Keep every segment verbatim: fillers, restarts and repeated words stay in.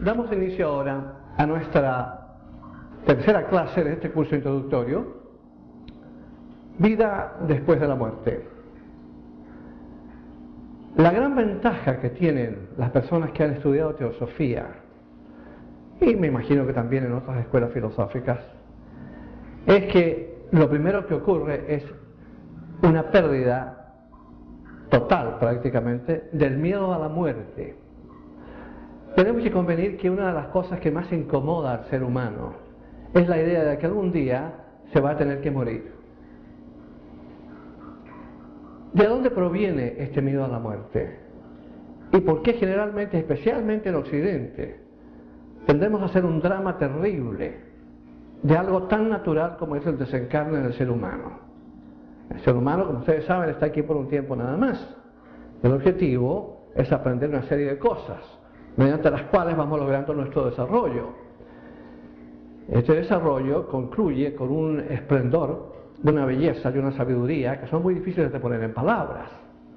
damos inicio ahora a nuestra tercera clase de este curso introductorio, Vida después de la muerte. La gran ventaja que tienen las personas que han estudiado teosofía, y me imagino que también en otras escuelas filosóficas, es que lo primero que ocurre es una pérdida total prácticamente del miedo a la muerte. Tenemos que convenir que una de las cosas que más incomoda al ser humano es la idea de que algún día se va a tener que morir. ¿De dónde proviene este miedo a la muerte? ¿Y por qué generalmente, especialmente en Occidente, tendemos a hacer un drama terrible de algo tan natural como es el desencarne del ser humano? El ser humano, como ustedes saben, está aquí por un tiempo nada más. El objetivo es aprender una serie de cosas, mediante las cuales vamos logrando nuestro desarrollo. Este desarrollo concluye con un esplendor, de una belleza y una sabiduría que son muy difíciles de poner en palabras.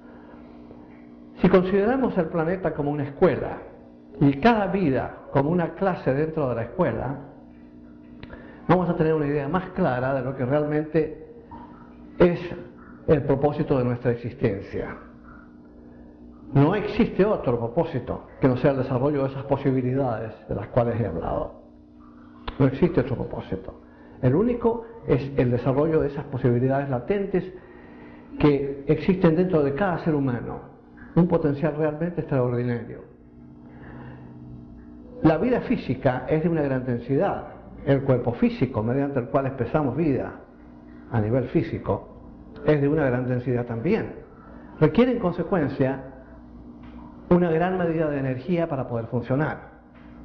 Si consideramos el planeta como una escuela y cada vida como una clase dentro de la escuela, vamos a tener una idea más clara de lo que realmente es el propósito de nuestra existencia. No existe otro propósito que no sea el desarrollo de esas posibilidades de las cuales he hablado. No existe otro propósito. El único es el desarrollo de esas posibilidades latentes que existen dentro de cada ser humano, un potencial realmente extraordinario. La vida física es de una gran densidad. El cuerpo físico, mediante el cual expresamos vida a nivel físico, es de una gran densidad también. Requiere en consecuencia una gran medida de energía para poder funcionar.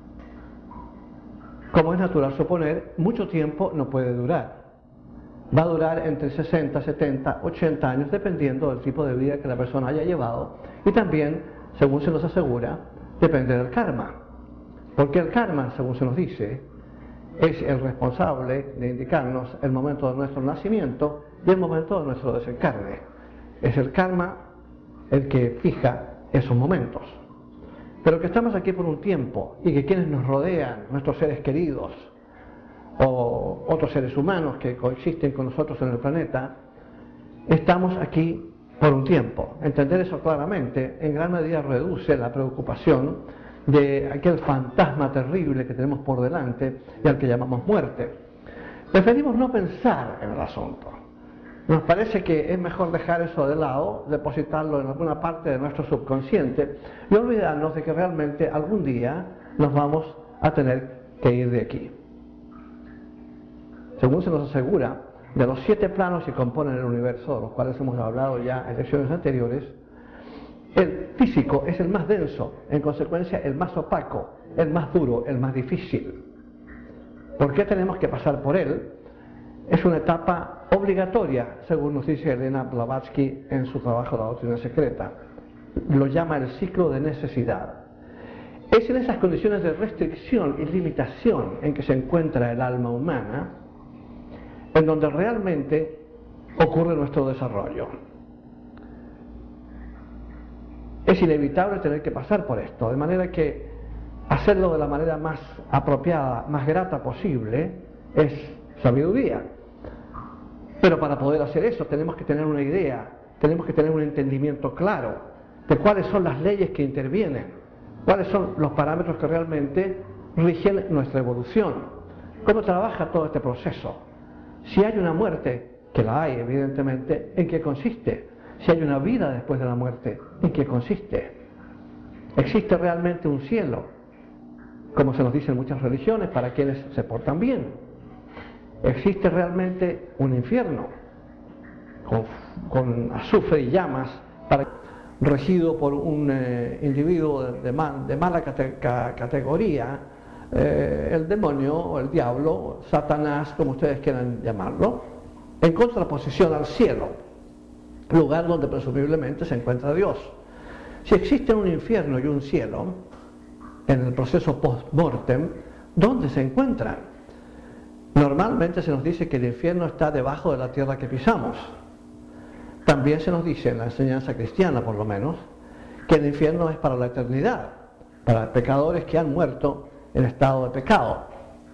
Como es natural suponer, mucho tiempo no puede durar. Va a durar entre sesenta, setenta, ochenta años, dependiendo del tipo de vida que la persona haya llevado, y también, según se nos asegura, depende del karma. Porque el karma, según se nos dice, es el responsable de indicarnos el momento de nuestro nacimiento y el momento de nuestro desencarne. Es el karma el que fija esos momentos. Pero que estamos aquí por un tiempo y que quienes nos rodean, nuestros seres queridos o otros seres humanos que coexisten con nosotros en el planeta, estamos aquí por un tiempo. Entender eso claramente en gran medida reduce la preocupación de aquel fantasma terrible que tenemos por delante y al que llamamos muerte. Preferimos no pensar en el asunto. Nos parece que es mejor dejar eso de lado, depositarlo en alguna parte de nuestro subconsciente y olvidarnos de que realmente algún día nos vamos a tener que ir de aquí. Según se nos asegura, de los siete planos que componen el universo, de los cuales hemos hablado ya en lecciones anteriores, el físico es el más denso, en consecuencia el más opaco, el más duro, el más difícil. ¿Por qué tenemos que pasar por él? Es una etapa obligatoria, según nos dice Elena Blavatsky en su trabajo La Doctrina Secreta. Lo llama el ciclo de necesidad. Es en esas condiciones de restricción y limitación en que se encuentra el alma humana, en donde realmente ocurre nuestro desarrollo. Es inevitable tener que pasar por esto, de manera que hacerlo de la manera más apropiada, más grata posible, es sabiduría. Pero para poder hacer eso tenemos que tener una idea, tenemos que tener un entendimiento claro de cuáles son las leyes que intervienen, cuáles son los parámetros que realmente rigen nuestra evolución, cómo trabaja todo este proceso. Si hay una muerte, que la hay evidentemente, ¿en qué consiste? Si hay una vida después de la muerte, ¿en qué consiste? ¿Existe realmente un cielo? Como se nos dice en muchas religiones, para quienes se portan bien. ¿Existe realmente un infierno con, con azufre y llamas para, regido por un eh, individuo de, de, mal, de mala cate, ca, categoría, eh, el demonio o el diablo, Satanás, como ustedes quieran llamarlo, en contraposición al cielo, lugar donde presumiblemente se encuentra Dios? Si existe un infierno y un cielo, en el proceso post-mortem, ¿dónde se encuentran? Normalmente se nos dice que el infierno está debajo de la tierra que pisamos. También se nos dice, en la enseñanza cristiana por lo menos, que el infierno es para la eternidad, para pecadores que han muerto en estado de pecado.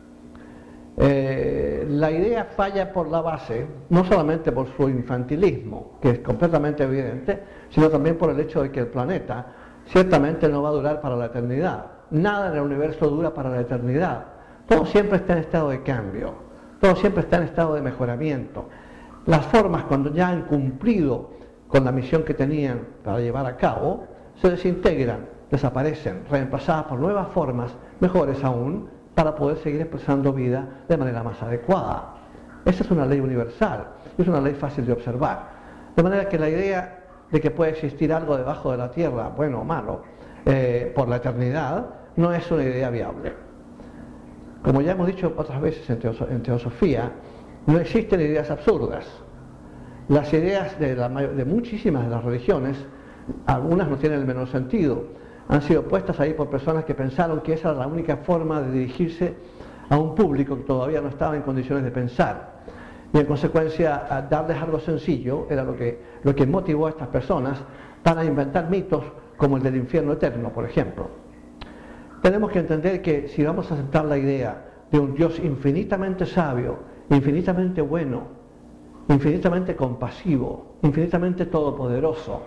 Eh, la idea falla por la base, no solamente por su infantilismo, que es completamente evidente, sino también por el hecho de que el planeta ciertamente no va a durar para la eternidad. Nada en el universo dura para la eternidad. Todo siempre está en estado de cambio, todo siempre está en estado de mejoramiento. Las formas, cuando ya han cumplido con la misión que tenían para llevar a cabo, se desintegran, desaparecen, reemplazadas por nuevas formas, mejores aún, para poder seguir expresando vida de manera más adecuada. Esa es una ley universal, es una ley fácil de observar. De manera que la idea de que puede existir algo debajo de la tierra, bueno o malo, eh, por la eternidad, no es una idea viable. Como ya hemos dicho otras veces en, teoso en teosofía, no existen ideas absurdas. Las ideas de, la de muchísimas de las religiones, algunas no tienen el menor sentido, han sido puestas ahí por personas que pensaron que esa era la única forma de dirigirse a un público que todavía no estaba en condiciones de pensar. Y en consecuencia, darles algo sencillo era lo que, lo que motivó a estas personas para inventar mitos como el del infierno eterno, por ejemplo. Tenemos que entender que si vamos a aceptar la idea de un Dios infinitamente sabio, infinitamente bueno, infinitamente compasivo, infinitamente todopoderoso,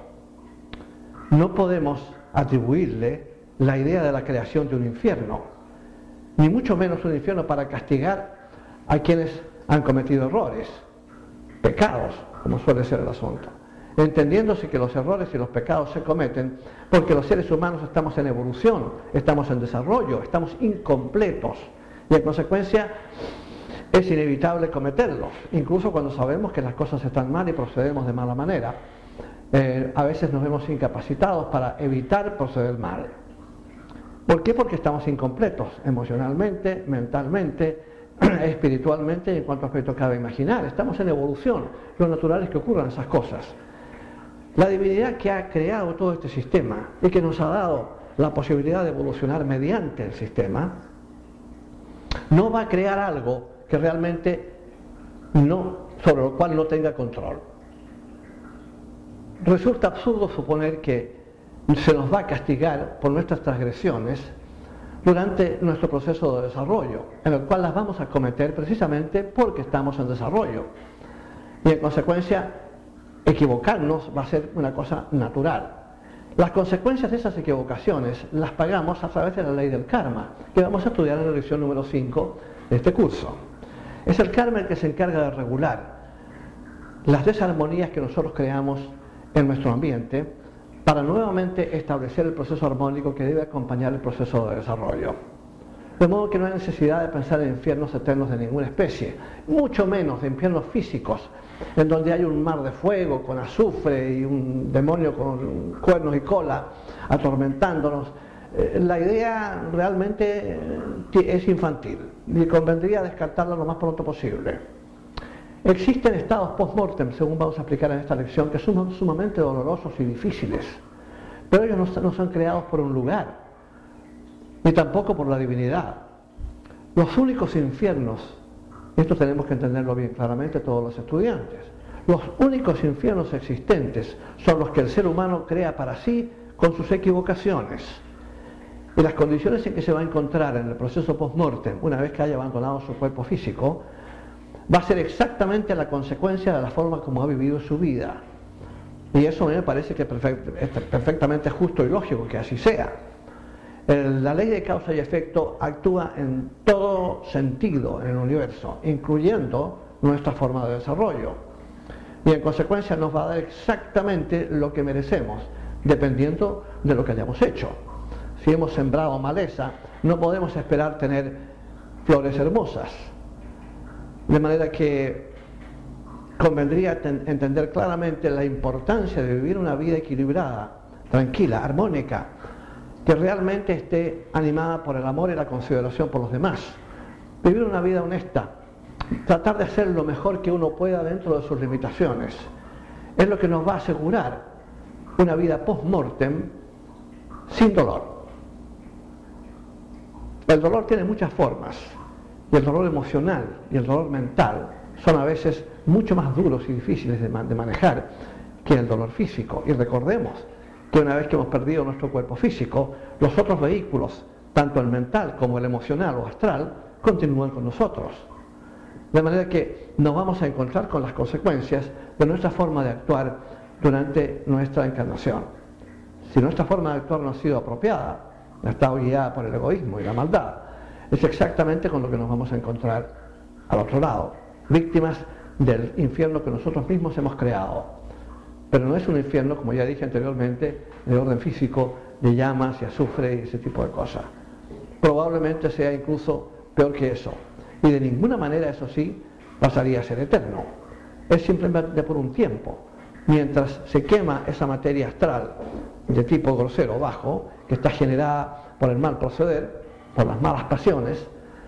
no podemos atribuirle la idea de la creación de un infierno, ni mucho menos un infierno para castigar a quienes han cometido errores, pecados, como suele ser el asunto, entendiéndose que los errores y los pecados se cometen porque los seres humanos estamos en evolución, estamos en desarrollo, estamos incompletos y en consecuencia es inevitable cometerlos, incluso cuando sabemos que las cosas están mal y procedemos de mala manera. Eh, a veces nos vemos incapacitados para evitar proceder mal. ¿Por qué? Porque estamos incompletos emocionalmente, mentalmente, espiritualmente y en cuanto aspecto cabe imaginar. Estamos en evolución, lo natural es que ocurran esas cosas. La divinidad que ha creado todo este sistema y que nos ha dado la posibilidad de evolucionar mediante el sistema, no va a crear algo que realmente no, sobre lo cual no tenga control. Resulta absurdo suponer que se nos va a castigar por nuestras transgresiones durante nuestro proceso de desarrollo, en el cual las vamos a cometer precisamente porque estamos en desarrollo. Y en consecuencia, equivocarnos va a ser una cosa natural. Las consecuencias de esas equivocaciones las pagamos a través de la ley del karma, que vamos a estudiar en la lección número cinco de este curso. Es el karma el que se encarga de regular las desarmonías que nosotros creamos en nuestro ambiente para nuevamente establecer el proceso armónico que debe acompañar el proceso de desarrollo. De modo que no hay necesidad de pensar en infiernos eternos de ninguna especie, mucho menos de infiernos físicos, en donde hay un mar de fuego con azufre y un demonio con cuernos y cola atormentándonos. La idea realmente es infantil y convendría descartarla lo más pronto posible. Existen estados post-mortem, según vamos a explicar en esta lección, que son sumamente dolorosos y difíciles, pero ellos no, no son creados por un lugar, ni tampoco por la divinidad. Los únicos infiernos, y esto tenemos que entenderlo bien claramente todos los estudiantes, los únicos infiernos existentes son los que el ser humano crea para sí con sus equivocaciones. Y las condiciones en que se va a encontrar en el proceso post-mortem, una vez que haya abandonado su cuerpo físico, va a ser exactamente la consecuencia de la forma como ha vivido su vida. Y eso a mí me parece que es perfectamente justo y lógico que así sea. El, la ley de causa y efecto actúa en todo sentido en el universo, incluyendo nuestra forma de desarrollo. Y en consecuencia nos va a dar exactamente lo que merecemos, dependiendo de lo que hayamos hecho. Si hemos sembrado maleza, no podemos esperar tener flores hermosas. De manera que convendría entender claramente la importancia de vivir una vida equilibrada, tranquila, armónica, que realmente esté animada por el amor y la consideración por los demás. Vivir una vida honesta, tratar de hacer lo mejor que uno pueda dentro de sus limitaciones, es lo que nos va a asegurar una vida post-mortem sin dolor. El dolor tiene muchas formas. Y el dolor emocional y el dolor mental son a veces mucho más duros y difíciles de, man de manejar que el dolor físico. Y recordemos que una vez que hemos perdido nuestro cuerpo físico, los otros vehículos tanto el mental como el emocional o astral, continúan con nosotros. De manera que nos vamos a encontrar con las consecuencias de nuestra forma de actuar durante nuestra encarnación. Si nuestra forma de actuar no ha sido apropiada, ha estado guiada por el egoísmo y la maldad, es exactamente con lo que nos vamos a encontrar al otro lado, víctimas del infierno que nosotros mismos hemos creado. Pero no es un infierno, como ya dije anteriormente, de orden físico, de llamas y azufre y ese tipo de cosas. Probablemente sea incluso peor que eso. Y de ninguna manera, eso sí, pasaría a ser eterno. Es simplemente por un tiempo. Mientras se quema esa materia astral de tipo grosero, bajo, que está generada por el mal proceder, por las malas pasiones,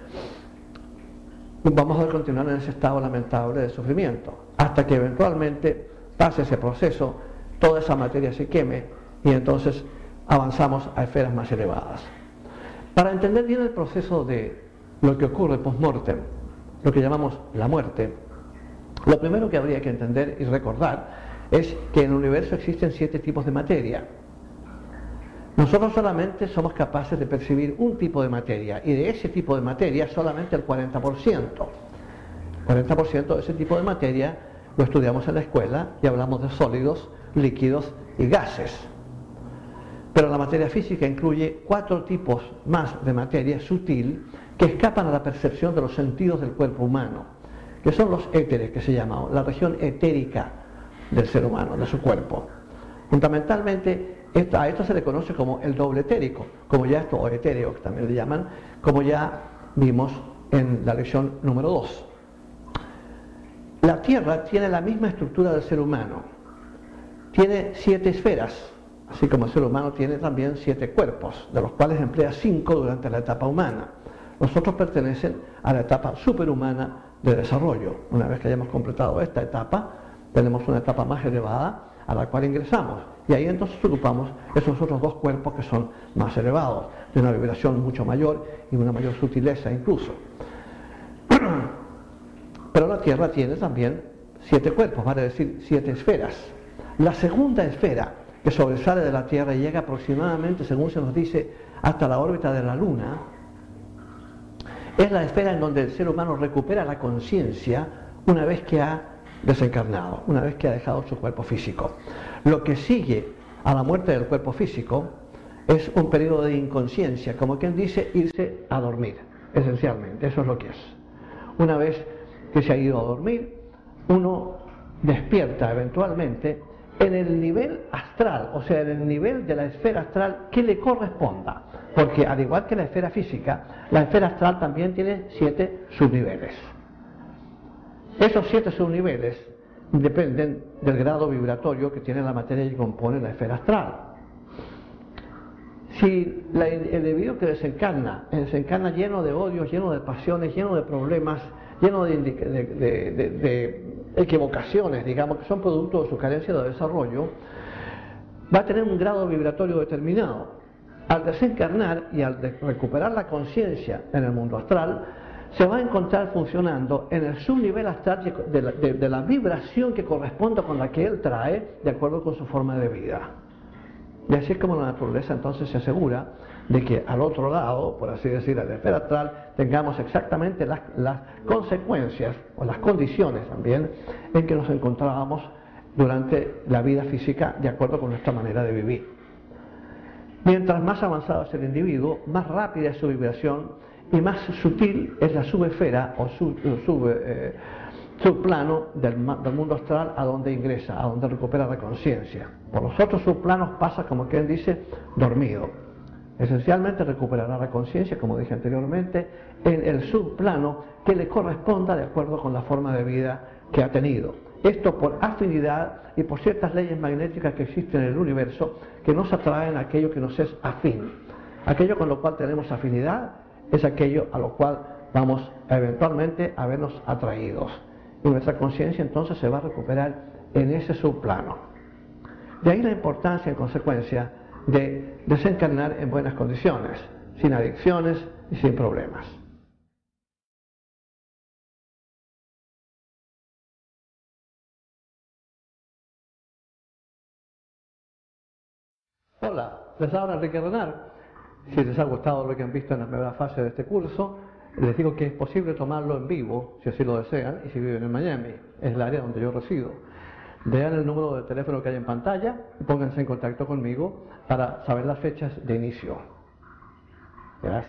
vamos a continuar en ese estado lamentable de sufrimiento, hasta que eventualmente pase ese proceso, toda esa materia se queme y entonces avanzamos a esferas más elevadas. Para entender bien el proceso de lo que ocurre post-mortem, lo que llamamos la muerte, lo primero que habría que entender y recordar es que en el universo existen siete tipos de materia. Nosotros solamente somos capaces de percibir un tipo de materia, y de ese tipo de materia solamente el cuarenta por ciento. cuarenta por ciento de ese tipo de materia lo estudiamos en la escuela y hablamos de sólidos, líquidos y gases. Pero la materia física incluye cuatro tipos más de materia sutil que escapan a la percepción de los sentidos del cuerpo humano, que son los éteres, que se llaman, la región etérica del ser humano, de su cuerpo. Fundamentalmente, esto, a esto se le conoce como el doble etérico, como ya esto, o etéreo, que también le llaman, como ya vimos en la lección número dos. La Tierra tiene la misma estructura del ser humano, tiene siete esferas, así como el ser humano tiene también siete cuerpos, de los cuales emplea cinco durante la etapa humana. Los otros pertenecen a la etapa superhumana de desarrollo. Una vez que hayamos completado esta etapa, tenemos una etapa más elevada a la cual ingresamos, y ahí entonces ocupamos esos otros dos cuerpos que son más elevados, de una vibración mucho mayor y una mayor sutileza incluso. Pero la Tierra tiene también siete cuerpos, vale decir siete esferas. La segunda esfera que sobresale de la Tierra y llega aproximadamente, según se nos dice, hasta la órbita de la Luna, es la esfera en donde el ser humano recupera la conciencia una vez que ha desencarnado, una vez que ha dejado su cuerpo físico. Lo que sigue a la muerte del cuerpo físico es un periodo de inconsciencia, como quien dice, irse a dormir, esencialmente, eso es lo que es. Una vez que se ha ido a dormir, uno despierta eventualmente en el nivel astral, o sea, en el nivel de la esfera astral que le corresponda, porque al igual que la esfera física, la esfera astral también tiene siete subniveles. Esos siete subniveles dependen del grado vibratorio que tiene la materia que compone la esfera astral. Si la, el individuo que desencarna, desencarna lleno de odios, lleno de pasiones, lleno de problemas, lleno de, de, de, de, de equivocaciones, digamos, que son producto de su carencia de desarrollo, va a tener un grado vibratorio determinado. Al desencarnar y al de recuperar la conciencia en el mundo astral, se va a encontrar funcionando en el subnivel astral de la, de, de la vibración que corresponde con la que él trae, de acuerdo con su forma de vida. Y así es como la naturaleza entonces se asegura de que al otro lado, por así decir, a la esfera astral, tengamos exactamente las, las consecuencias o las condiciones también en que nos encontrábamos durante la vida física, de acuerdo con nuestra manera de vivir. Mientras más avanzado es el individuo, más rápida es su vibración y más sutil es la subesfera o sub, sub, eh, subplano del, del mundo astral a donde ingresa, a donde recupera la conciencia. Por los otros subplanos pasa, como quien dice, dormido. Esencialmente recuperará la conciencia, como dije anteriormente, en el subplano que le corresponda de acuerdo con la forma de vida que ha tenido. Esto por afinidad y por ciertas leyes magnéticas que existen en el universo que nos atraen a aquello que nos es afín. Aquello con lo cual tenemos afinidad es aquello a lo cual vamos eventualmente a vernos atraídos. Y nuestra conciencia entonces se va a recuperar en ese subplano. De ahí la importancia, en consecuencia, de desencarnar en buenas condiciones, sin adicciones y sin problemas. Hola, les habla Enrique Renard. Si les ha gustado lo que han visto en la primera fase de este curso, les digo que es posible tomarlo en vivo, si así lo desean, y si viven en Miami, es el área donde yo resido. Vean el número de teléfono que hay en pantalla y pónganse en contacto conmigo para saber las fechas de inicio. Gracias.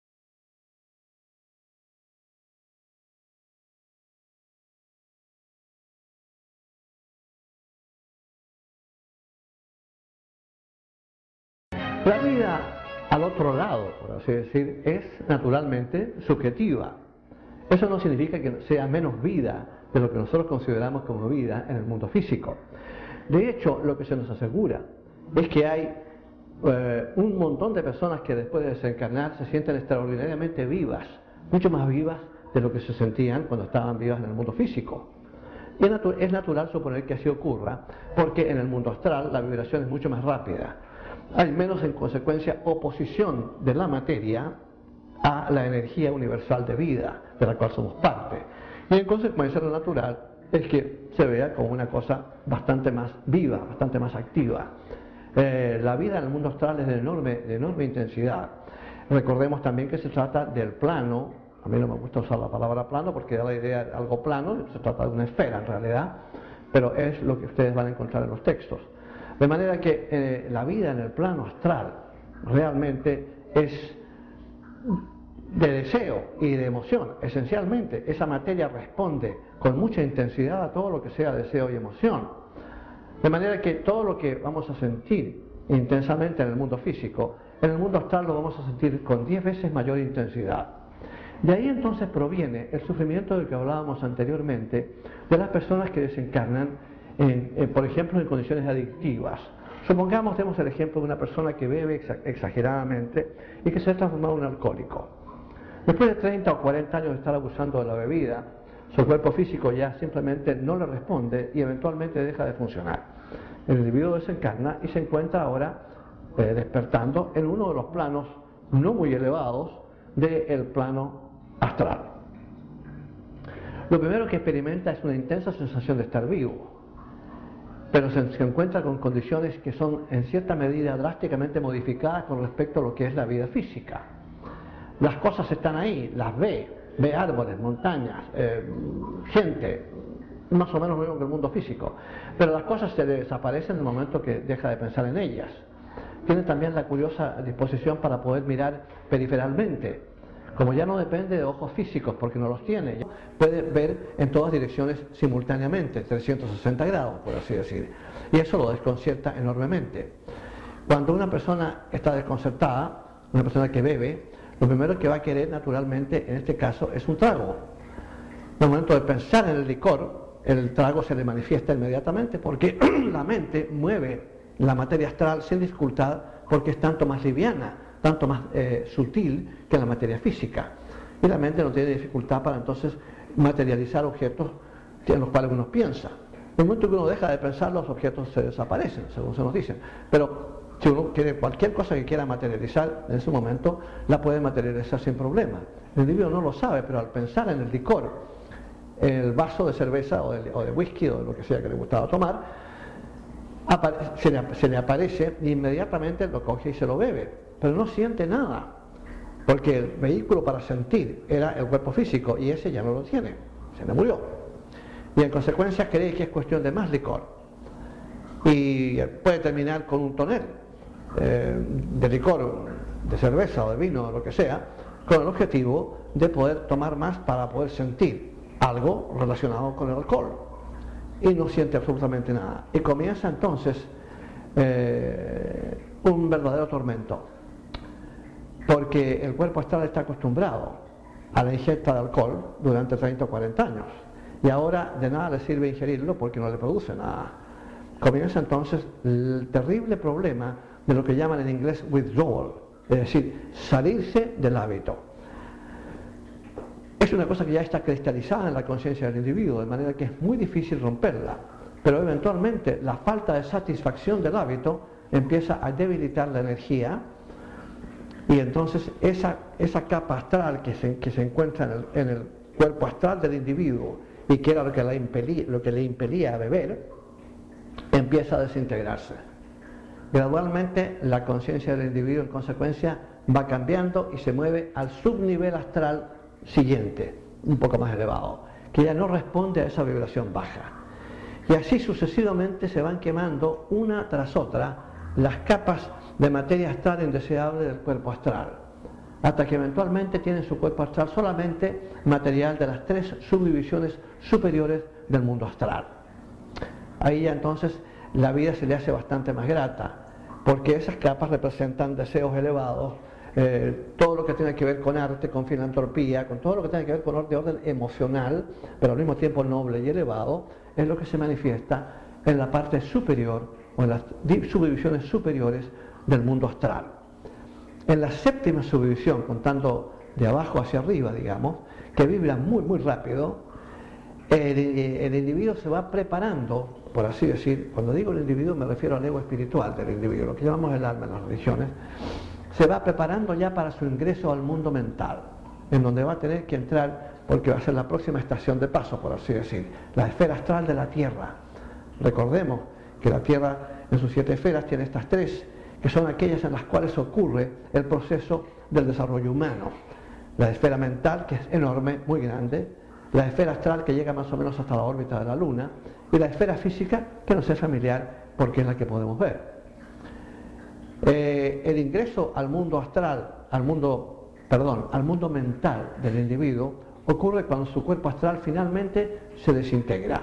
La vida al otro lado, por así decir, es naturalmente subjetiva. Eso no significa que sea menos vida de lo que nosotros consideramos como vida en el mundo físico. De hecho, lo que se nos asegura es que hay eh, un montón de personas que después de desencarnar se sienten extraordinariamente vivas, mucho más vivas de lo que se sentían cuando estaban vivas en el mundo físico. Y es, natu es natural suponer que así ocurra, porque en el mundo astral la vibración es mucho más rápida. Hay menos, en consecuencia, oposición de la materia a la energía universal de vida, de la cual somos parte. Y en consecuencia lo natural es que se vea como una cosa bastante más viva, bastante más activa. Eh, la vida en el mundo astral es de enorme, de enorme intensidad. Recordemos también que se trata del plano, a mí no me gusta usar la palabra plano porque da la idea de algo plano, se trata de una esfera en realidad, pero es lo que ustedes van a encontrar en los textos. De manera que eh, la vida en el plano astral realmente es de deseo y de emoción, esencialmente. Esa materia responde con mucha intensidad a todo lo que sea deseo y emoción. De manera que todo lo que vamos a sentir intensamente en el mundo físico, en el mundo astral lo vamos a sentir con diez veces mayor intensidad. De ahí entonces proviene el sufrimiento del que hablábamos anteriormente, de las personas que desencarnan En, en, por ejemplo, en condiciones adictivas. Supongamos, tenemos el ejemplo de una persona que bebe exa exageradamente y que se ha transformado en un alcohólico. Después de treinta o cuarenta años de estar abusando de la bebida, su cuerpo físico ya simplemente no le responde y eventualmente deja de funcionar. El individuo desencarna y se encuentra ahora eh, despertando en uno de los planos no muy elevados del plano astral. Lo primero que experimenta es una intensa sensación de estar vivo, pero se, se encuentra con condiciones que son en cierta medida drásticamente modificadas con respecto a lo que es la vida física. Las cosas están ahí, las ve, ve árboles, montañas, eh, gente, más o menos lo mismo que el mundo físico, pero las cosas se le desaparecen en el momento que deja de pensar en ellas. Tiene también la curiosa disposición para poder mirar periferalmente. Como ya no depende de ojos físicos, porque no los tiene, puede ver en todas direcciones simultáneamente, trescientos sesenta grados, por así decir. Y eso lo desconcierta enormemente. Cuando una persona está desconcertada, una persona que bebe, lo primero que va a querer naturalmente, en este caso, es un trago. En el momento de pensar en el licor, el trago se le manifiesta inmediatamente, porque la mente mueve la materia astral sin dificultad, porque es tanto más liviana, tanto más eh, sutil que la materia física, y la mente no tiene dificultad para entonces materializar objetos en los cuales uno piensa. En el momento que uno deja de pensar, los objetos se desaparecen, según se nos dice, pero si uno quiere cualquier cosa que quiera materializar en ese momento, la puede materializar sin problema. El individuo no lo sabe, pero al pensar en el licor, en el vaso de cerveza o de, o de whisky o de lo que sea que le gustaba tomar, se le, se le aparece e inmediatamente lo coge y se lo bebe. Pero no siente nada, porque el vehículo para sentir era el cuerpo físico y ese ya no lo tiene, se le murió. Y en consecuencia cree que es cuestión de más licor. Y puede terminar con un tonel eh, de licor, de cerveza o de vino o lo que sea, con el objetivo de poder tomar más para poder sentir algo relacionado con el alcohol. Y no siente absolutamente nada. Y comienza entonces eh, un verdadero tormento. Porque el cuerpo astral está acostumbrado a la ingesta de alcohol durante treinta o cuarenta años y ahora de nada le sirve ingerirlo porque no le produce nada. Comienza entonces el terrible problema de lo que llaman en inglés withdrawal, es decir, salirse del hábito. Es una cosa que ya está cristalizada en la conciencia del individuo, de manera que es muy difícil romperla, pero eventualmente la falta de satisfacción del hábito empieza a debilitar la energía. Y entonces esa, esa capa astral que se, que se encuentra en el, en el cuerpo astral del individuo y que era lo que, la impelía, lo que le impelía a beber, empieza a desintegrarse. Gradualmente la conciencia del individuo en consecuencia va cambiando y se mueve al subnivel astral siguiente, un poco más elevado, que ya no responde a esa vibración baja. Y así sucesivamente se van quemando una tras otra las capas de materia astral indeseable del cuerpo astral, hasta que eventualmente tiene en su cuerpo astral solamente material de las tres subdivisiones superiores del mundo astral. Ahí ya entonces la vida se le hace bastante más grata, porque esas capas representan deseos elevados, eh, todo lo que tiene que ver con arte, con filantropía, con todo lo que tiene que ver con orden, orden emocional, pero al mismo tiempo noble y elevado, es lo que se manifiesta en la parte superior o en las subdivisiones superiores del mundo astral. En la séptima subdivisión, contando de abajo hacia arriba, digamos, que vibra muy muy rápido, el, el individuo se va preparando, por así decir, cuando digo el individuo me refiero al ego espiritual del individuo, lo que llamamos el alma en las religiones, se va preparando ya para su ingreso al mundo mental, en donde va a tener que entrar, porque va a ser la próxima estación de paso, por así decir, la esfera astral de la Tierra. Recordemos que la Tierra en sus siete esferas tiene estas tres, que son aquellas en las cuales ocurre el proceso del desarrollo humano. La esfera mental, que es enorme, muy grande, la esfera astral, que llega más o menos hasta la órbita de la Luna, y la esfera física, que nos es familiar porque es la que podemos ver. Eh, el ingreso al mundo astral, al mundo, perdón, al mundo mental del individuo ocurre cuando su cuerpo astral finalmente se desintegra.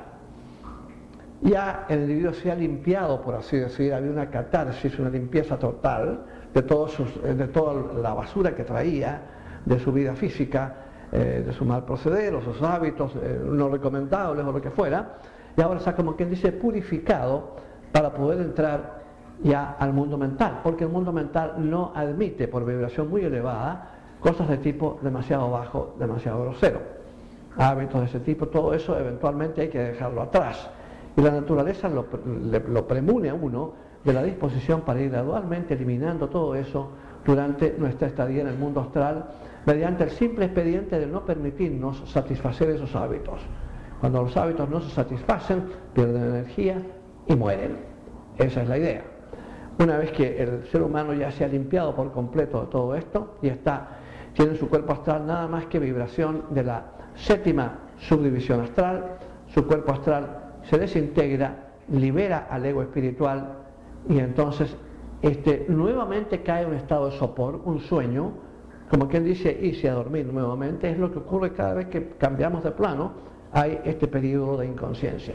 Ya el individuo se ha limpiado, por así decir, había una catarsis, una limpieza total de, todos sus, de toda la basura que traía de su vida física, eh, de su mal proceder o sus hábitos eh, no recomendables o lo que fuera, y ahora está, como quien dice, purificado para poder entrar ya al mundo mental, porque el mundo mental no admite, por vibración muy elevada, cosas de tipo demasiado bajo, demasiado grosero. Hábitos de ese tipo, todo eso eventualmente hay que dejarlo atrás. Y la naturaleza lo, le, lo premune a uno de la disposición para ir gradualmente eliminando todo eso durante nuestra estadía en el mundo astral, mediante el simple expediente de no permitirnos satisfacer esos hábitos. Cuando los hábitos no se satisfacen, pierden energía y mueren. Esa es la idea. Una vez que el ser humano ya se ha limpiado por completo de todo esto y está, tiene en su cuerpo astral nada más que vibración de la séptima subdivisión astral, su cuerpo astral se desintegra, libera al ego espiritual y entonces este, nuevamente cae en un estado de sopor, un sueño, como quien dice, irse a dormir nuevamente. Es lo que ocurre cada vez que cambiamos de plano, hay este periodo de inconsciencia.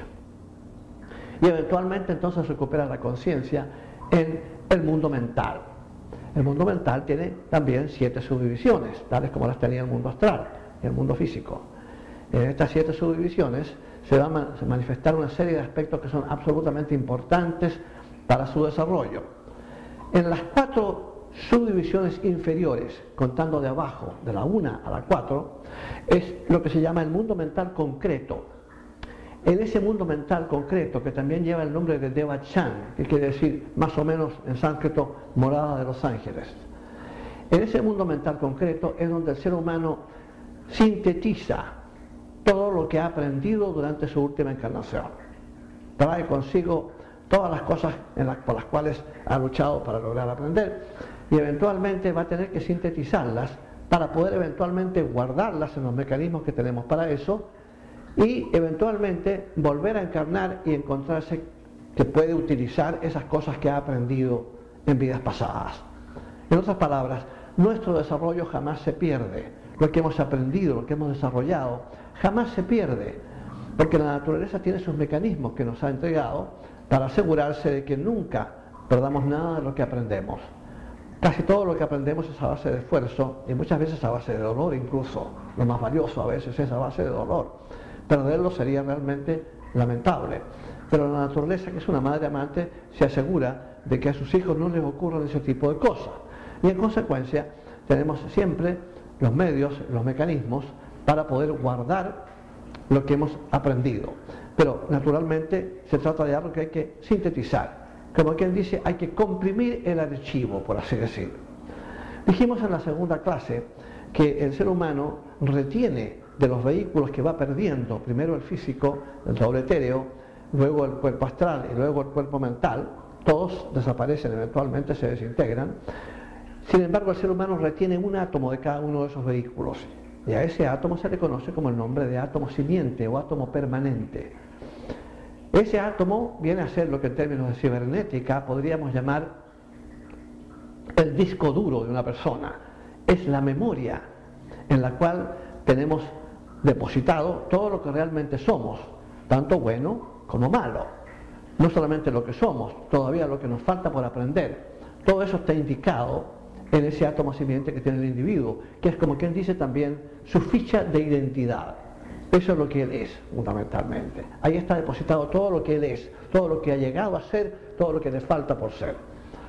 Y eventualmente entonces recupera la conciencia en el mundo mental. El mundo mental tiene también siete subdivisiones, tales como las tenía el mundo astral y el mundo físico. En estas siete subdivisiones se va a manifestar una serie de aspectos que son absolutamente importantes para su desarrollo. En las cuatro subdivisiones inferiores, contando de abajo, de la una a la cuatro, es lo que se llama el mundo mental concreto. En ese mundo mental concreto, que también lleva el nombre de Deva Chan, que quiere decir más o menos en sánscrito morada de los ángeles, en ese mundo mental concreto es donde el ser humano sintetiza todo lo que ha aprendido durante su última encarnación. Trae consigo todas las cosas en las, por las cuales ha luchado para lograr aprender, y eventualmente va a tener que sintetizarlas para poder eventualmente guardarlas en los mecanismos que tenemos para eso, y eventualmente volver a encarnar y encontrarse que puede utilizar esas cosas que ha aprendido en vidas pasadas. En otras palabras, nuestro desarrollo jamás se pierde. Lo que hemos aprendido, lo que hemos desarrollado, jamás se pierde, porque la naturaleza tiene sus mecanismos que nos ha entregado para asegurarse de que nunca perdamos nada de lo que aprendemos. Casi todo lo que aprendemos es a base de esfuerzo y muchas veces a base de dolor incluso. Lo más valioso a veces es a base de dolor. Perderlo sería realmente lamentable. Pero la naturaleza, que es una madre amante, se asegura de que a sus hijos no les ocurran ese tipo de cosas. Y en consecuencia tenemos siempre los medios, los mecanismos para poder guardar lo que hemos aprendido. Pero naturalmente se trata de algo que hay que sintetizar. Como quien dice, hay que comprimir el archivo, por así decir. Dijimos en la segunda clase que el ser humano retiene de los vehículos que va perdiendo, primero el físico, el doble etéreo, luego el cuerpo astral y luego el cuerpo mental, todos desaparecen, eventualmente se desintegran, Sin embargo, el ser humano retiene un átomo de cada uno de esos vehículos, y a ese átomo se le conoce como el nombre de átomo simiente o átomo permanente. Ese átomo viene a ser lo que en términos de cibernética podríamos llamar el disco duro de una persona. Es la memoria en la cual tenemos depositado todo lo que realmente somos, tanto bueno como malo. No solamente lo que somos, todavía lo que nos falta por aprender. Todo eso está indicado en ese átomo simiente que tiene el individuo, que es, como quien dice, también su ficha de identidad. Eso es lo que él es, fundamentalmente. Ahí está depositado todo lo que él es, todo lo que ha llegado a ser, todo lo que le falta por ser.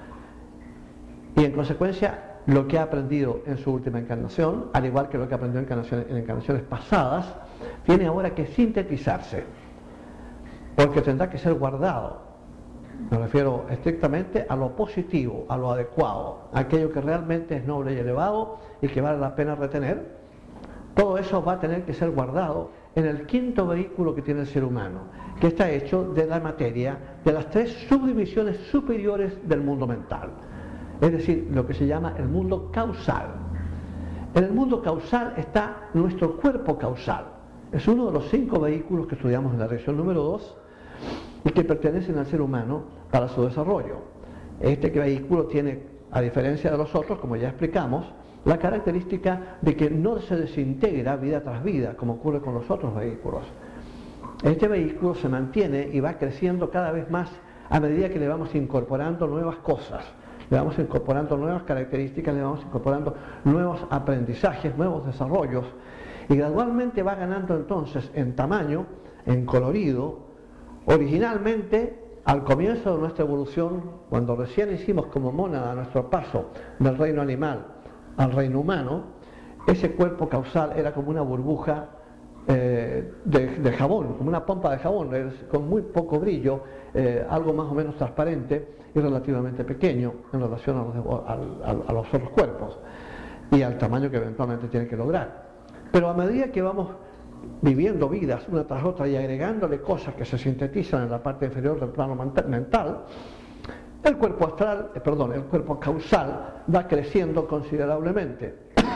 Y en consecuencia, lo que ha aprendido en su última encarnación, al igual que lo que aprendió en encarnaciones, en encarnaciones pasadas, tiene ahora que sintetizarse, porque tendrá que ser guardado. Me refiero estrictamente a lo positivo, a lo adecuado, a aquello que realmente es noble y elevado y que vale la pena retener. Todo eso va a tener que ser guardado en el quinto vehículo que tiene el ser humano, que está hecho de la materia de las tres subdivisiones superiores del mundo mental, es decir, lo que se llama el mundo causal. En el mundo causal está nuestro cuerpo causal. Es uno de los cinco vehículos que estudiamos en la lección número dos y que pertenecen al ser humano para su desarrollo. Este vehículo tiene, a diferencia de los otros, como ya explicamos, la característica de que no se desintegra vida tras vida, como ocurre con los otros vehículos. Este vehículo se mantiene y va creciendo cada vez más a medida que le vamos incorporando nuevas cosas, le vamos incorporando nuevas características, le vamos incorporando nuevos aprendizajes, nuevos desarrollos, y gradualmente va ganando entonces en tamaño, en colorido. Originalmente, al comienzo de nuestra evolución, cuando recién hicimos como mónada nuestro paso del reino animal al reino humano, ese cuerpo causal era como una burbuja eh, de, de jabón, como una pompa de jabón, con muy poco brillo, eh, algo más o menos transparente y relativamente pequeño en relación a los, a, a, a los otros cuerpos y al tamaño que eventualmente tiene que lograr. Pero a medida que vamos viviendo vidas una tras otra y agregándole cosas que se sintetizan en la parte inferior del plano mental, el cuerpo astral, eh, perdón, el cuerpo causal va creciendo considerablemente.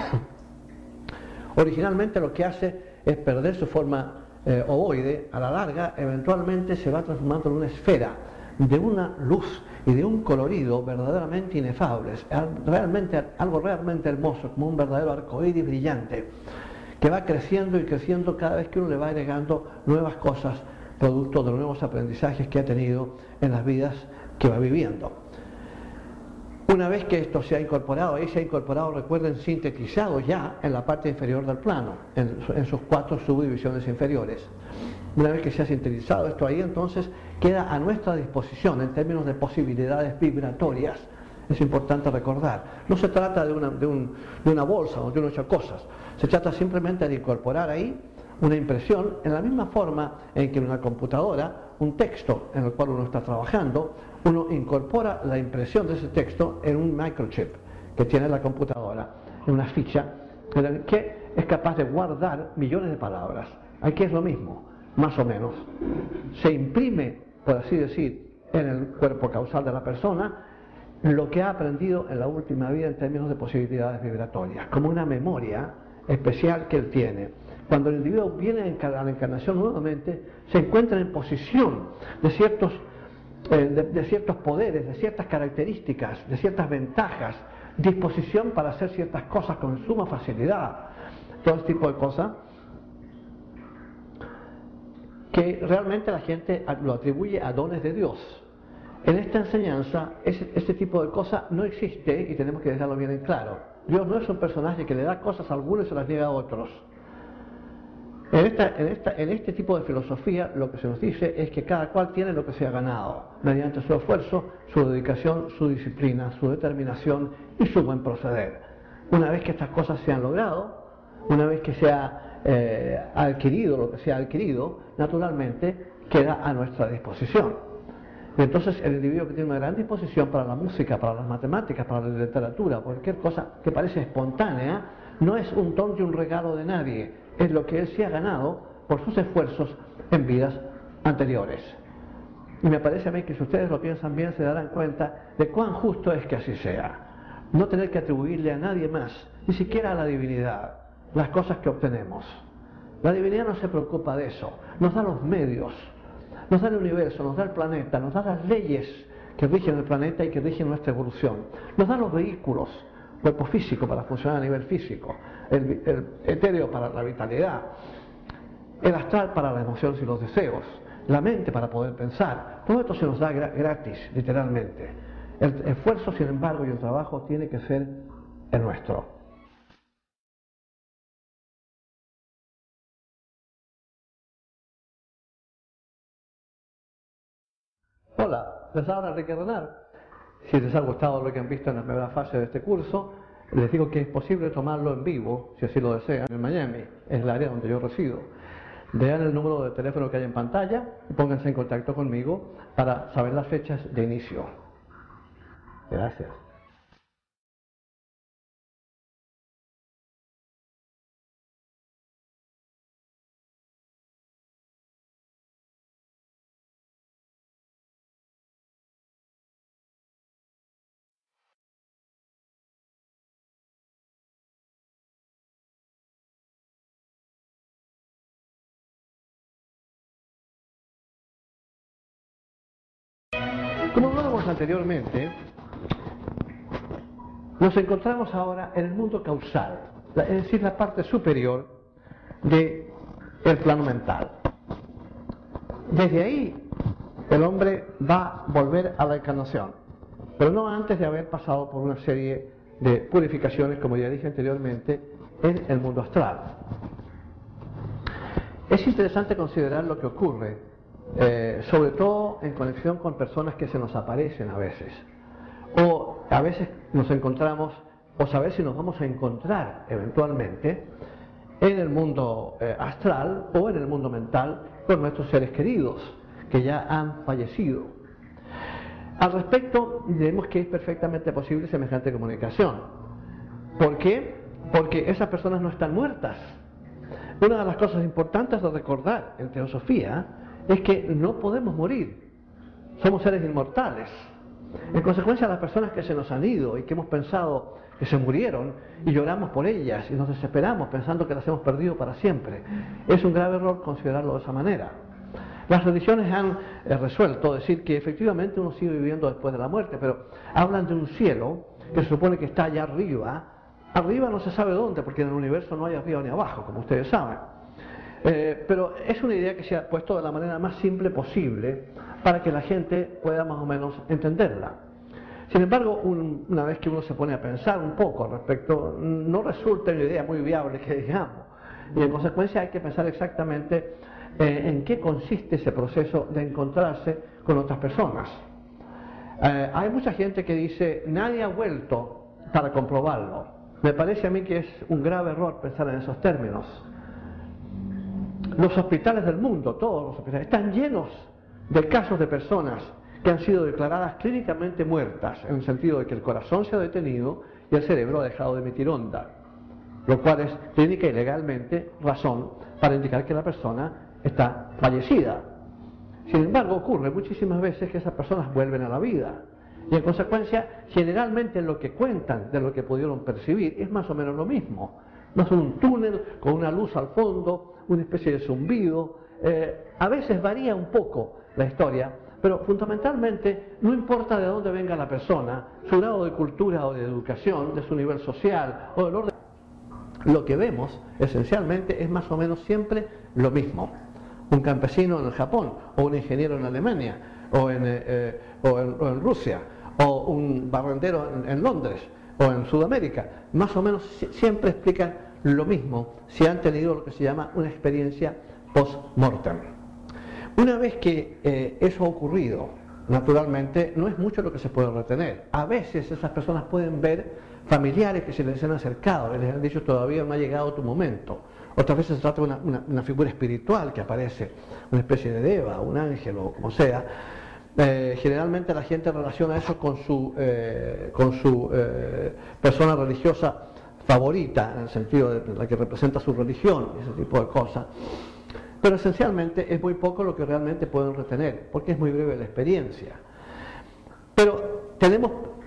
Originalmente lo que hace es perder su forma eh, ovoide. A la larga, eventualmente se va transformando en una esfera de una luz y de un colorido verdaderamente inefables, realmente, algo realmente hermoso, como un verdadero arcoíris brillante, que va creciendo y creciendo cada vez que uno le va agregando nuevas cosas, producto de los nuevos aprendizajes que ha tenido en las vidas que va viviendo. Una vez que esto se ha incorporado, ahí se ha incorporado, recuerden, sintetizado ya en la parte inferior del plano, en, en sus cuatro subdivisiones inferiores. Una vez que se ha sintetizado esto ahí, entonces queda a nuestra disposición en términos de posibilidades vibratorias. Es importante recordar, no se trata de una, de un, de una bolsa donde uno echa cosas, se trata simplemente de incorporar ahí una impresión en la misma forma en que en una computadora, un texto en el cual uno está trabajando, uno incorpora la impresión de ese texto en un microchip que tiene la computadora, en una ficha que es capaz de guardar millones de palabras. Aquí es lo mismo, más o menos. Se imprime, por así decir, en el cuerpo causal de la persona lo que ha aprendido en la última vida en términos de posibilidades vibratorias, como una memoria especial que él tiene. Cuando el individuo viene a la encarnación nuevamente, se encuentra en posición de ciertos, eh, de, de ciertos poderes, de ciertas características, de ciertas ventajas, disposición para hacer ciertas cosas con suma facilidad, todo este tipo de cosas que realmente la gente lo atribuye a dones de Dios. En esta enseñanza, ese, este tipo de cosas no existe y tenemos que dejarlo bien en claro. Dios no es un personaje que le da cosas a algunos y se las niega a otros. En, esta, en, esta, en este tipo de filosofía lo que se nos dice es que cada cual tiene lo que se ha ganado, mediante su esfuerzo, su dedicación, su disciplina, su determinación y su buen proceder. Una vez que estas cosas se han logrado, una vez que se ha eh, adquirido lo que se ha adquirido, naturalmente queda a nuestra disposición. Y entonces el individuo que tiene una gran disposición para la música, para las matemáticas, para la literatura, cualquier cosa que parece espontánea, no es un don y un regalo de nadie, es lo que él se ha ganado por sus esfuerzos en vidas anteriores. Y me parece a mí que si ustedes lo piensan bien se darán cuenta de cuán justo es que así sea. no tener que atribuirle a nadie más, ni siquiera a la divinidad, las cosas que obtenemos. La divinidad no se preocupa de eso, nos da los medios, nos da el universo, nos da el planeta, nos da las leyes que rigen el planeta y que rigen nuestra evolución, nos da los vehículos, el cuerpo físico para funcionar a nivel físico, el, el etéreo para la vitalidad, el astral para las emociones y los deseos, la mente para poder pensar. Todo esto se nos da gratis, literalmente. El esfuerzo, sin embargo, y el trabajo tiene que ser el nuestro. Hola, les habla Enrique Renard. Si les ha gustado lo que han visto en la primera fase de este curso, les digo que es posible tomarlo en vivo, si así lo desean, en Miami, es el área donde yo resido. Vean el número de teléfono que hay en pantalla y pónganse en contacto conmigo para saber las fechas de inicio. Gracias. Como hablábamos anteriormente, nos encontramos ahora en el mundo causal, es decir, la parte superior del plano mental. Desde ahí el hombre va a volver a la encarnación, pero no antes de haber pasado por una serie de purificaciones, como ya dije anteriormente, en el mundo astral. Es interesante considerar lo que ocurre, eh, sobre todo en conexión con personas que se nos aparecen a veces, o a veces nos encontramos, o saber si nos vamos a encontrar eventualmente en el mundo eh, astral o en el mundo mental con nuestros seres queridos que ya han fallecido. Al respecto, diremos que es perfectamente posible semejante comunicación. ¿Por qué? Porque esas personas no están muertas. Una de las cosas importantes de recordar en teosofía es que no podemos morir, somos seres inmortales. En consecuencia, las personas que se nos han ido y que hemos pensado que se murieron y lloramos por ellas y nos desesperamos pensando que las hemos perdido para siempre, es un grave error considerarlo de esa manera. Las religiones han eh, resuelto decir que efectivamente uno sigue viviendo después de la muerte, pero hablan de un cielo que se supone que está allá arriba. Arriba no se sabe dónde, porque en el universo no hay arriba ni abajo, como ustedes saben. Eh, pero es una idea que se ha puesto de la manera más simple posible para que la gente pueda más o menos entenderla. Sin embargo, un, una vez que uno se pone a pensar un poco al respecto, no resulta una idea muy viable que digamos, y en consecuencia hay que pensar exactamente eh, en qué consiste ese proceso de encontrarse con otras personas. Eh, hay mucha gente que dice, nadie ha vuelto para comprobarlo. Me parece a mí que es un grave error pensar en esos términos. Los hospitales del mundo, todos los hospitales, están llenos de casos de personas que han sido declaradas clínicamente muertas, en el sentido de que el corazón se ha detenido y el cerebro ha dejado de emitir onda, lo cual es clínica y legalmente razón para indicar que la persona está fallecida. Sin embargo, ocurre muchísimas veces que esas personas vuelven a la vida y en consecuencia, generalmente lo que cuentan de lo que pudieron percibir es más o menos lo mismo. No es un túnel con una luz al fondo, una especie de zumbido, eh, a veces varía un poco la historia, pero fundamentalmente no importa de dónde venga la persona, su grado de cultura o de educación, de su nivel social o del orden, lo que vemos esencialmente es más o menos siempre lo mismo. Un campesino en el Japón, o un ingeniero en Alemania, o en, eh, o en, o en Rusia, o un barrendero en, en Londres, o en Sudamérica, más o menos siempre explican lo mismo si han tenido lo que se llama una experiencia post-mortem. Una vez que eh, eso ha ocurrido, naturalmente no es mucho lo que se puede retener. A veces esas personas pueden ver familiares que se les han acercado y les han dicho todavía no ha llegado tu momento. Otras veces se trata de una, una, una figura espiritual que aparece, una especie de deva, un ángel o como sea. Eh, generalmente la gente relaciona eso con su, eh, con su eh, persona religiosa favorita, en el sentido de la que representa su religión, ese tipo de cosas. Pero esencialmente es muy poco lo que realmente pueden retener, porque es muy breve la experiencia. Pero tenemos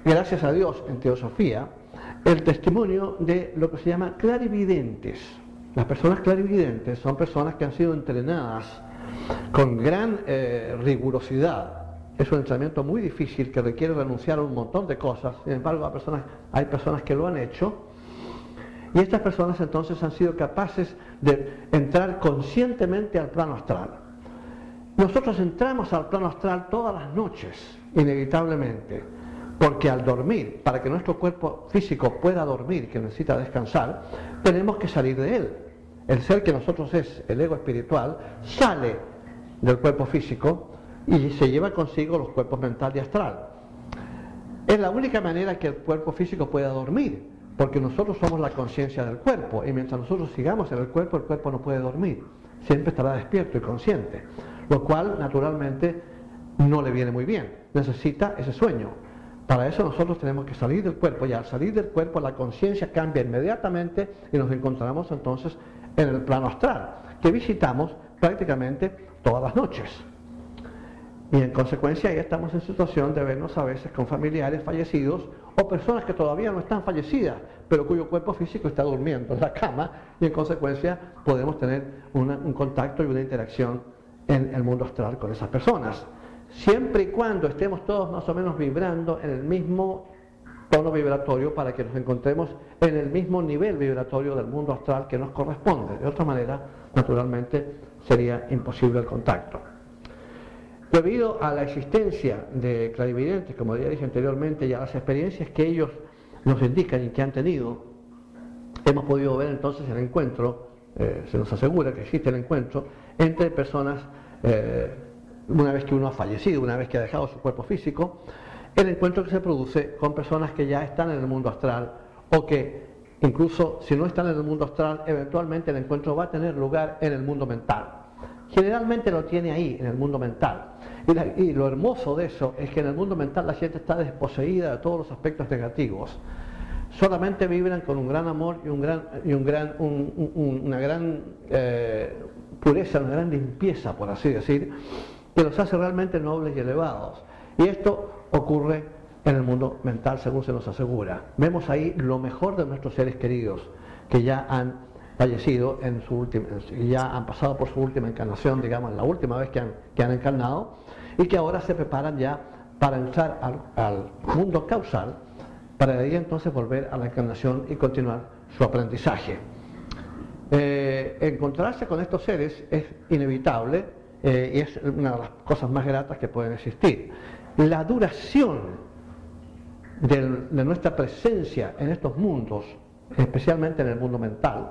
gracias a Dios, en teosofía, el testimonio de lo que se llama clarividentes. Las personas clarividentes son personas que han sido entrenadas con gran eh, rigurosidad. Es un entrenamiento muy difícil que requiere renunciar a un montón de cosas. Sin embargo, hay personas, hay personas que lo han hecho, y estas personas entonces han sido capaces de entrar conscientemente al plano astral. Nosotros entramos al plano astral todas las noches, inevitablemente, porque al dormir, para que nuestro cuerpo físico pueda dormir, que necesita descansar, tenemos que salir de él. El ser que nosotros es, el ego espiritual, sale del cuerpo físico y se lleva consigo los cuerpos mental y astral. Es la única manera que el cuerpo físico pueda dormir, porque nosotros somos la conciencia del cuerpo, y mientras nosotros sigamos en el cuerpo, el cuerpo no puede dormir, siempre estará despierto y consciente, lo cual naturalmente no le viene muy bien, necesita ese sueño. Para eso nosotros tenemos que salir del cuerpo, y al salir del cuerpo la conciencia cambia inmediatamente y nos encontramos entonces en el plano astral, que visitamos prácticamente todas las noches. Y en consecuencia ahí estamos en situación de vernos a veces con familiares fallecidos o personas que todavía no están fallecidas, pero cuyo cuerpo físico está durmiendo en la cama, y en consecuencia podemos tener una, un contacto y una interacción en el mundo astral con esas personas. Siempre y cuando estemos todos más o menos vibrando en el mismo tono vibratorio, para que nos encontremos en el mismo nivel vibratorio del mundo astral que nos corresponde. De otra manera, naturalmente, sería imposible el contacto. Debido a la existencia de clarividentes, como ya dije anteriormente, y a las experiencias que ellos nos indican y que han tenido, hemos podido ver entonces el encuentro, eh, se nos asegura que existe el encuentro entre personas, eh, una vez que uno ha fallecido, una vez que ha dejado su cuerpo físico, el encuentro que se produce con personas que ya están en el mundo astral, o que incluso si no están en el mundo astral, eventualmente el encuentro va a tener lugar en el mundo mental. Generalmente lo tiene ahí, en el mundo mental. Y, la, y lo hermoso de eso es que en el mundo mental la gente está desposeída de todos los aspectos negativos. Solamente vibran con un gran amor y, un gran, y un gran, un, un, una gran eh, pureza, una gran limpieza, por así decir, que los hace realmente nobles y elevados. Y esto ocurre en el mundo mental, según se nos asegura. Vemos ahí lo mejor de nuestros seres queridos, que ya han fallecido en su última, ya han pasado por su última encarnación, digamos, la última vez que han, que han encarnado, y que ahora se preparan ya para entrar al, al mundo causal, para de ahí entonces volver a la encarnación y continuar su aprendizaje. Eh, encontrarse con estos seres es inevitable, eh, y es una de las cosas más gratas que pueden existir. La duración de, de nuestra presencia en estos mundos, especialmente en el mundo mental,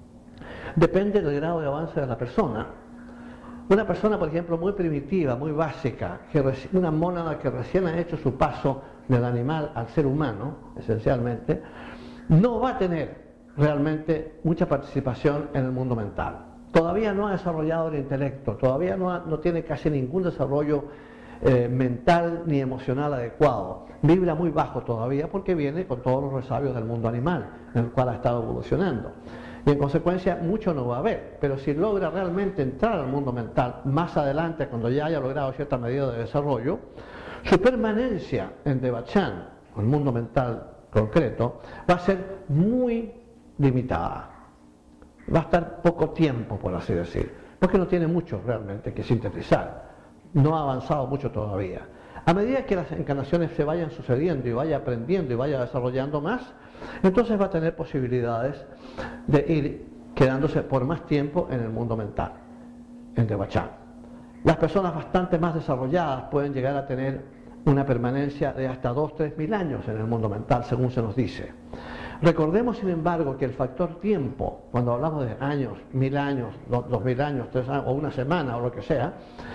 depende del grado de avance de la persona. Una persona, por ejemplo, muy primitiva, muy básica, que una mónada que recién ha hecho su paso del animal al ser humano, esencialmente, no va a tener realmente mucha participación en el mundo mental. Todavía no ha desarrollado el intelecto, todavía no, ha, no tiene casi ningún desarrollo eh, mental ni emocional adecuado. Vibra muy bajo todavía, porque viene con todos los resabios del mundo animal, en el cual ha estado evolucionando. Y en consecuencia mucho no va a haber, pero si logra realmente entrar al mundo mental más adelante, cuando ya haya logrado cierta medida de desarrollo, su permanencia en Devachan, el mundo mental concreto, va a ser muy limitada. Va a estar poco tiempo, por así decir, porque no tiene mucho realmente que sintetizar, no ha avanzado mucho todavía. A medida que las encarnaciones se vayan sucediendo y vaya aprendiendo y vaya desarrollando más, entonces va a tener posibilidades de ir quedándose por más tiempo en el mundo mental, en Devachan. Las personas bastante más desarrolladas pueden llegar a tener una permanencia de hasta dos a tres mil años en el mundo mental, según se nos dice. Recordemos, sin embargo, que el factor tiempo, cuando hablamos de años, mil años, dos, dos mil años, tres años, o una semana, o lo que sea,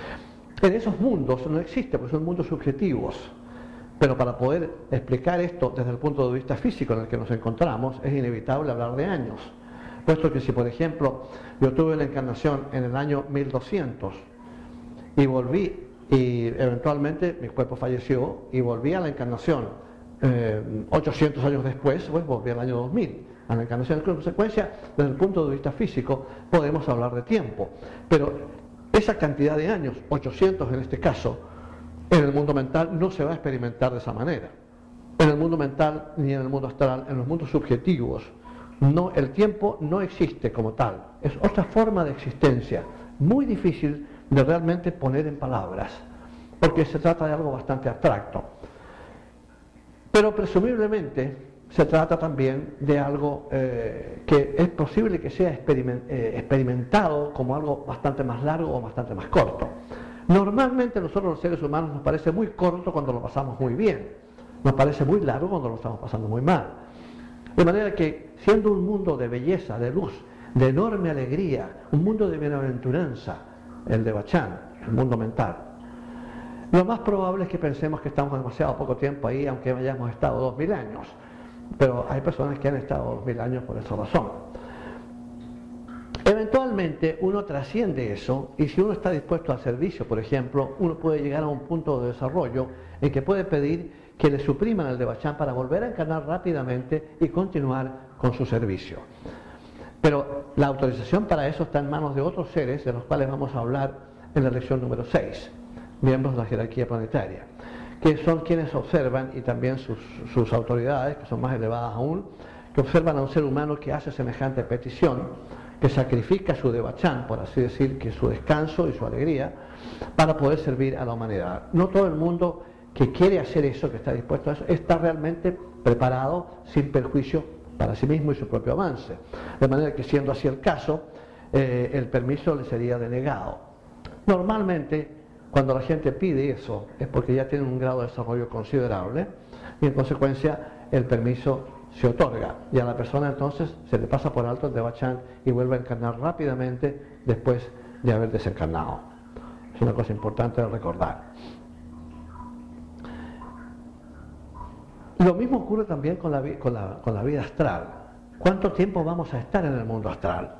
en esos mundos no existe, porque son mundos subjetivos. Pero para poder explicar esto desde el punto de vista físico en el que nos encontramos, es inevitable hablar de años. Puesto que si, por ejemplo, yo tuve la encarnación en el año mil doscientos y volví, y eventualmente mi cuerpo falleció, y volví a la encarnación eh, ochocientos años después, pues volví al año dos mil. A la encarnación, en consecuencia, desde el punto de vista físico, podemos hablar de tiempo. Pero esa cantidad de años, ochocientos en este caso, en el mundo mental no se va a experimentar de esa manera. en el mundo mental ni en el mundo astral, en los mundos subjetivos. No, el tiempo no existe como tal, es otra forma de existencia, muy difícil de realmente poner en palabras, porque se trata de algo bastante abstracto. Pero presumiblemente se trata también de algo eh, que es posible que sea experiment, eh, experimentado como algo bastante más largo o bastante más corto. Normalmente nosotros los seres humanos nos parece muy corto cuando lo pasamos muy bien, nos parece muy largo cuando lo estamos pasando muy mal. De manera que, siendo un mundo de belleza, de luz, de enorme alegría, un mundo de bienaventuranza, el de Bachán, el mundo mental, lo más probable es que pensemos que estamos demasiado poco tiempo ahí, aunque hayamos estado dos mil años. Pero hay personas que han estado dos mil años por esa razón. Eventualmente uno trasciende eso, y si uno está dispuesto al servicio, por ejemplo, uno puede llegar a un punto de desarrollo en que puede pedir que le supriman el de Bachán para volver a encarnar rápidamente y continuar con su servicio. Pero la autorización para eso está en manos de otros seres, de los cuales vamos a hablar en la lección número seis, miembros de la jerarquía planetaria, que son quienes observan, y también sus, sus autoridades, que son más elevadas aún, que observan a un ser humano que hace semejante petición, que sacrifica su devachán, por así decir, que su descanso y su alegría, para poder servir a la humanidad. No todo el mundo que quiere hacer eso, que está dispuesto a eso, está realmente preparado sin perjuicio para sí mismo y su propio avance. De manera que, siendo así el caso, eh, el permiso le sería denegado. Normalmente, cuando la gente pide eso, es porque ya tiene un grado de desarrollo considerable y en consecuencia el permiso se otorga. Y a la persona entonces se le pasa por alto el devachán y vuelve a encarnar rápidamente después de haber desencarnado. Es una cosa importante de recordar. Lo mismo ocurre también con la, con la, con la vida astral. ¿Cuánto tiempo vamos a estar en el mundo astral?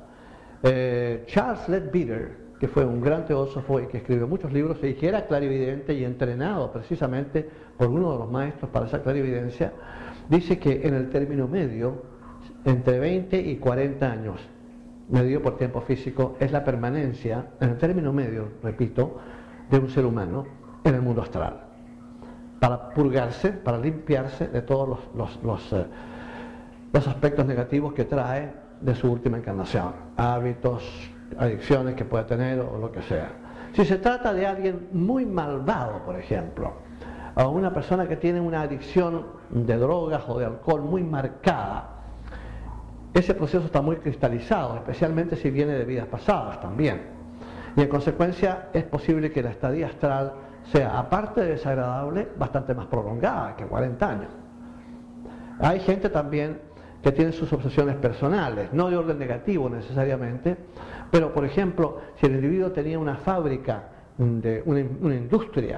Eh, Charles Leadbeater, que fue un gran teósofo y que escribió muchos libros y que era clarividente y entrenado precisamente por uno de los maestros para esa clarividencia, dice que en el término medio, entre veinte y cuarenta años, medido por tiempo físico, es la permanencia, en el término medio, repito, de un ser humano en el mundo astral, para purgarse, para limpiarse de todos los, los, los, eh, los aspectos negativos que trae de su última encarnación, hábitos, adicciones que pueda tener o lo que sea. Si se trata de alguien muy malvado, por ejemplo, o una persona que tiene una adicción de drogas o de alcohol muy marcada, ese proceso está muy cristalizado, especialmente si viene de vidas pasadas también. Y en consecuencia es posible que la estadía astral sea, aparte de desagradable, bastante más prolongada que cuarenta años. Hay gente también que tiene sus obsesiones personales, no de orden negativo necesariamente, pero por ejemplo, si el individuo tenía una fábrica, de una, una industria,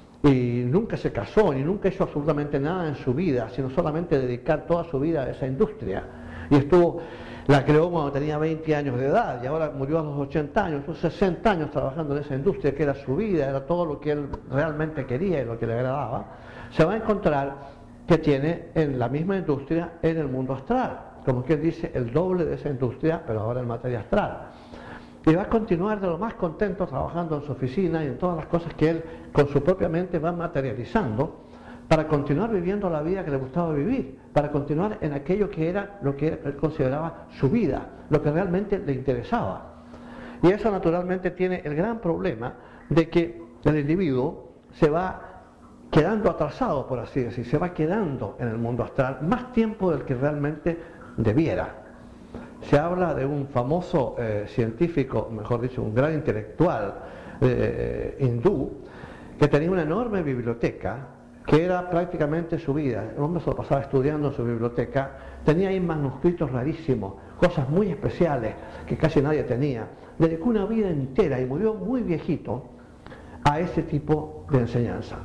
y nunca se casó, ni nunca hizo absolutamente nada en su vida, sino solamente dedicar toda su vida a esa industria, y estuvo, la creó cuando tenía veinte años de edad, y ahora murió a los ochenta años, estuvo sesenta años trabajando en esa industria, que era su vida, era todo lo que él realmente quería y lo que le agradaba, se va a encontrar que tiene en la misma industria en el mundo astral, como quien dice, el doble de esa industria, pero ahora en materia astral. Y va a continuar de lo más contento trabajando en su oficina y en todas las cosas que él con su propia mente va materializando para continuar viviendo la vida que le gustaba vivir, para continuar en aquello que era lo que él consideraba su vida, lo que realmente le interesaba. Y eso naturalmente tiene el gran problema de que el individuo se va quedando atrasado, por así decir, se va quedando en el mundo astral más tiempo del que realmente debiera. Se habla de un famoso eh, científico, mejor dicho, un gran intelectual eh, hindú, que tenía una enorme biblioteca, que era prácticamente su vida. El hombre se lo pasaba estudiando en su biblioteca, tenía ahí manuscritos rarísimos, cosas muy especiales que casi nadie tenía. Dedicó una vida entera y murió muy viejito a ese tipo de enseñanza.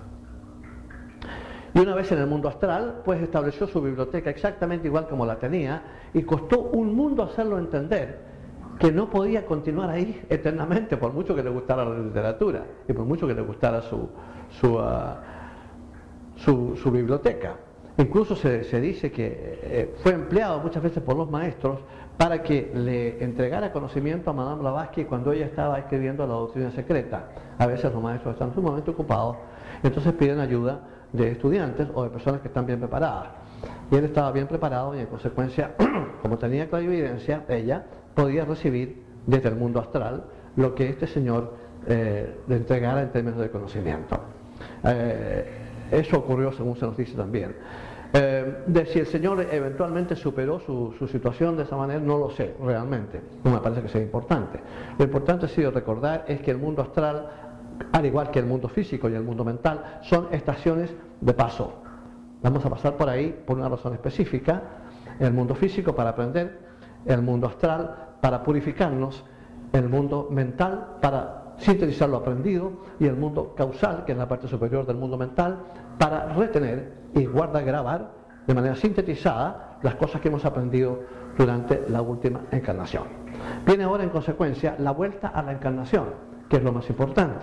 Y una vez en el mundo astral, pues estableció su biblioteca exactamente igual como la tenía, y costó un mundo hacerlo entender que no podía continuar ahí eternamente, por mucho que le gustara la literatura y por mucho que le gustara su, su, uh, su, su biblioteca. Incluso se, se dice que eh, fue empleado muchas veces por los maestros para que le entregara conocimiento a Madame Blavatsky cuando ella estaba escribiendo la doctrina secreta. A veces los maestros están sumamente ocupados, entonces piden ayuda de estudiantes o de personas que están bien preparadas. Y él estaba bien preparado y en consecuencia, como tenía clarividencia, ella podía recibir desde el mundo astral lo que este señor eh, le entregara en términos de conocimiento. Eh, eso ocurrió según se nos dice también. Eh, de si el señor eventualmente superó su, su situación de esa manera, no lo sé realmente, no me parece que sea importante. Lo importante ha sido recordar es que el mundo astral, al igual que el mundo físico y el mundo mental, son estaciones de paso. Vamos a pasar por ahí por una razón específica: el mundo físico para aprender, el mundo astral para purificarnos, el mundo mental para sintetizar lo aprendido y el mundo causal, que es la parte superior del mundo mental, para retener y guardar, grabar de manera sintetizada las cosas que hemos aprendido durante la última encarnación. Viene ahora en consecuencia la vuelta a la encarnación, que es lo más importante.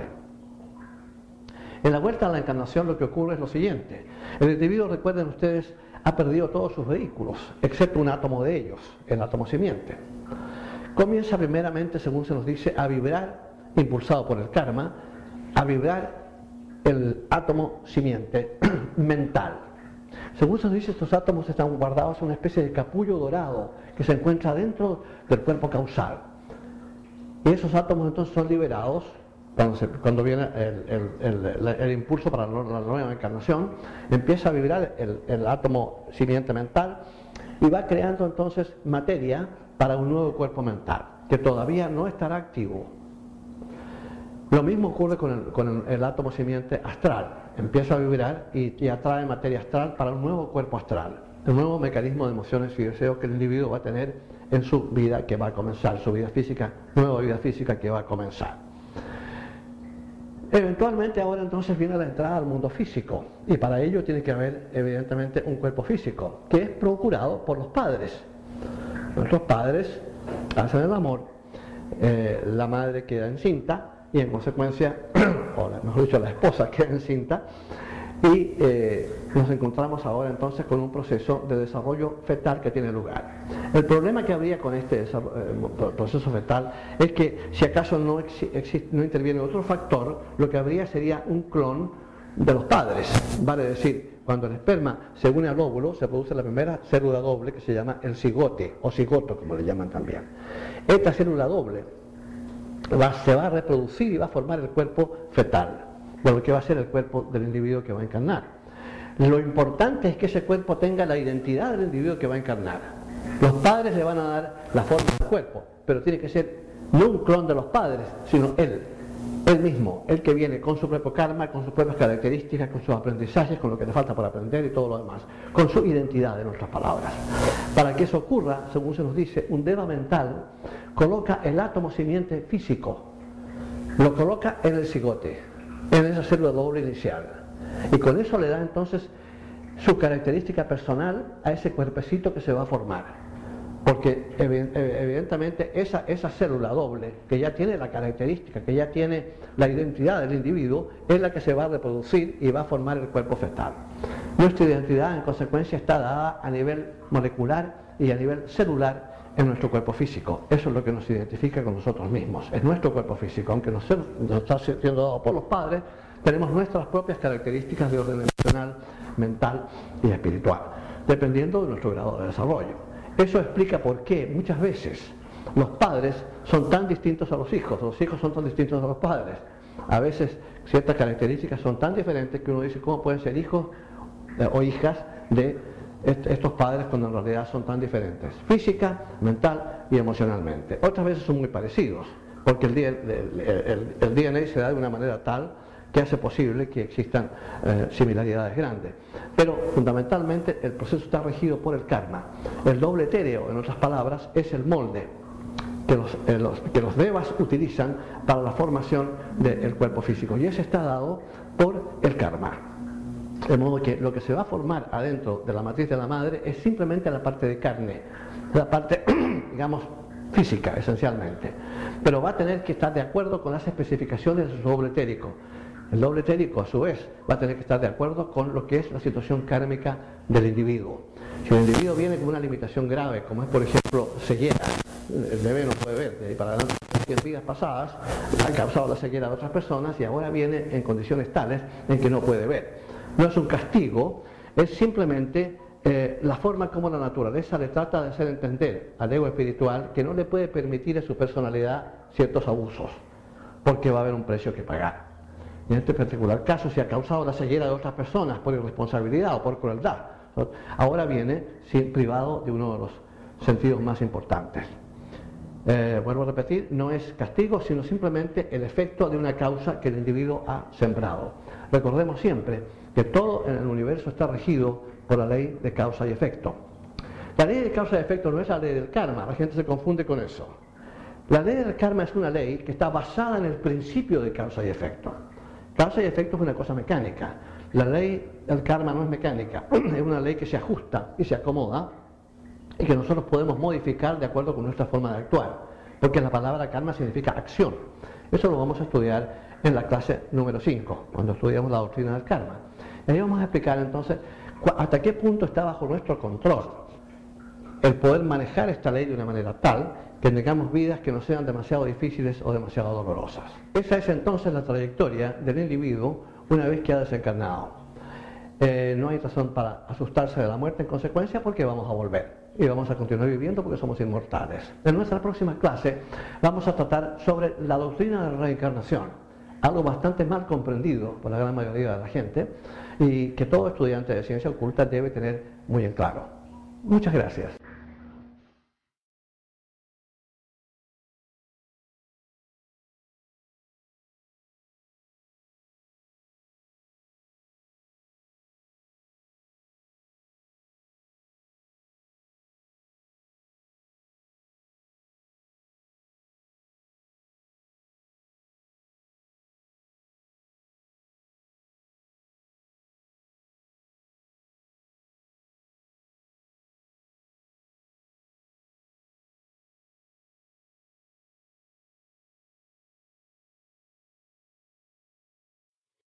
En la vuelta a la encarnación lo que ocurre es lo siguiente: el individuo, recuerden ustedes, ha perdido todos sus vehículos, excepto un átomo de ellos, el átomo simiente. Comienza primeramente, según se nos dice, a vibrar, impulsado por el karma, a vibrar el átomo simiente mental. Según se nos dice, estos átomos están guardados en una especie de capullo dorado que se encuentra dentro del cuerpo causal. Y esos átomos entonces son liberados cuando, se, cuando viene el, el, el, el, el impulso para la, la nueva encarnación. Empieza a vibrar el, el átomo simiente mental y va creando entonces materia para un nuevo cuerpo mental, que todavía no estará activo. Lo mismo ocurre con el, con el, el átomo simiente astral. Empieza a vibrar y, y atrae materia astral para un nuevo cuerpo astral, el nuevo mecanismo de emociones y deseos que el individuo va a tener en su vida que va a comenzar, su vida física, nueva vida física que va a comenzar. Eventualmente ahora entonces viene la entrada al mundo físico, y para ello tiene que haber evidentemente un cuerpo físico, que es procurado por los padres. Nuestros padres hacen el amor, eh, la madre queda encinta, y en consecuencia, o mejor dicho, la esposa queda encinta, y eh, nos encontramos ahora entonces con un proceso de desarrollo fetal que tiene lugar. El problema que habría con este eh, proceso fetal es que si acaso no, existe, no interviene otro factor, lo que habría sería un clon de los padres. Vale decir, cuando el esperma se une al óvulo, se produce la primera célula doble que se llama el cigote, o cigoto como le llaman también. Esta célula doble Va, se va a reproducir y va a formar el cuerpo fetal, de lo que va a ser el cuerpo del individuo que va a encarnar. Lo importante es que ese cuerpo tenga la identidad del individuo que va a encarnar. Los padres le van a dar la forma del cuerpo, pero tiene que ser no un clon de los padres, sino él, él mismo, el que viene con su propio karma, con sus propias características, con sus aprendizajes, con lo que le falta por aprender y todo lo demás, con su identidad, en otras palabras. Para que eso ocurra, según se nos dice, un deva mental coloca el átomo simiente físico, lo coloca en el cigote, en esa célula doble inicial, y con eso le da entonces su característica personal a ese cuerpecito que se va a formar, porque evidentemente esa, esa célula doble que ya tiene la característica, que ya tiene la identidad del individuo, es la que se va a reproducir y va a formar el cuerpo fetal. Nuestra identidad en consecuencia está dada a nivel molecular y a nivel celular en nuestro cuerpo físico. Eso es lo que nos identifica con nosotros mismos, es nuestro cuerpo físico. Aunque nos, nos está siendo dado por los padres, tenemos nuestras propias características de orden emocional, mental y espiritual, dependiendo de nuestro grado de desarrollo. Eso explica por qué muchas veces los padres son tan distintos a los hijos, los hijos son tan distintos a los padres. A veces ciertas características son tan diferentes que uno dice, ¿cómo pueden ser hijos eh, o hijas de estos padres cuando en realidad son tan diferentes, física, mental y emocionalmente? Otras veces son muy parecidos, porque el, el, el, el D N A se da de una manera tal que hace posible que existan eh, similaridades grandes. Pero fundamentalmente el proceso está regido por el karma. El doble etéreo, en otras palabras, es el molde que los, eh, los, que los devas utilizan para la formación del cuerpo físico, y ese está dado por el karma. De modo que lo que se va a formar adentro de la matriz de la madre es simplemente la parte de carne, la parte, digamos, física, esencialmente. Pero va a tener que estar de acuerdo con las especificaciones de su doble etérico, El doble etérico, a su vez, va a tener que estar de acuerdo con lo que es la situación kármica del individuo. Si el individuo viene con una limitación grave, como es por ejemplo ceguera, el bebé no puede ver, de ahí para adelante, en vidas pasadas ha causado la ceguera a otras personas y ahora viene en condiciones tales en que no puede ver. No es un castigo, es simplemente eh, la forma como la naturaleza le trata de hacer entender al ego espiritual que no le puede permitir a su personalidad ciertos abusos, porque va a haber un precio que pagar. En este particular caso, si ha causado la ceguera de otras personas por irresponsabilidad o por crueldad, ahora viene sin, privado de uno de los sentidos más importantes. Eh, vuelvo a repetir, no es castigo, sino simplemente el efecto de una causa que el individuo ha sembrado. Recordemos siempre que todo en el universo está regido por la ley de causa y efecto. La ley de causa y efecto no es la ley del karma, la gente se confunde con eso. La ley del karma es una ley que está basada en el principio de causa y efecto. Causa y efecto es una cosa mecánica. La ley del karma no es mecánica, es una ley que se ajusta y se acomoda y que nosotros podemos modificar de acuerdo con nuestra forma de actuar, porque la palabra karma significa acción. Eso lo vamos a estudiar en la clase número cinco, cuando estudiamos la doctrina del karma. Y ahí vamos a explicar entonces hasta qué punto está bajo nuestro control el poder manejar esta ley de una manera tal que tengamos vidas que no sean demasiado difíciles o demasiado dolorosas. Esa es entonces la trayectoria del individuo una vez que ha desencarnado. Eh, no hay razón para asustarse de la muerte en consecuencia, porque vamos a volver y vamos a continuar viviendo porque somos inmortales. En nuestra próxima clase vamos a tratar sobre la doctrina de la reencarnación, algo bastante mal comprendido por la gran mayoría de la gente y que todo estudiante de ciencia oculta debe tener muy en claro. Muchas gracias.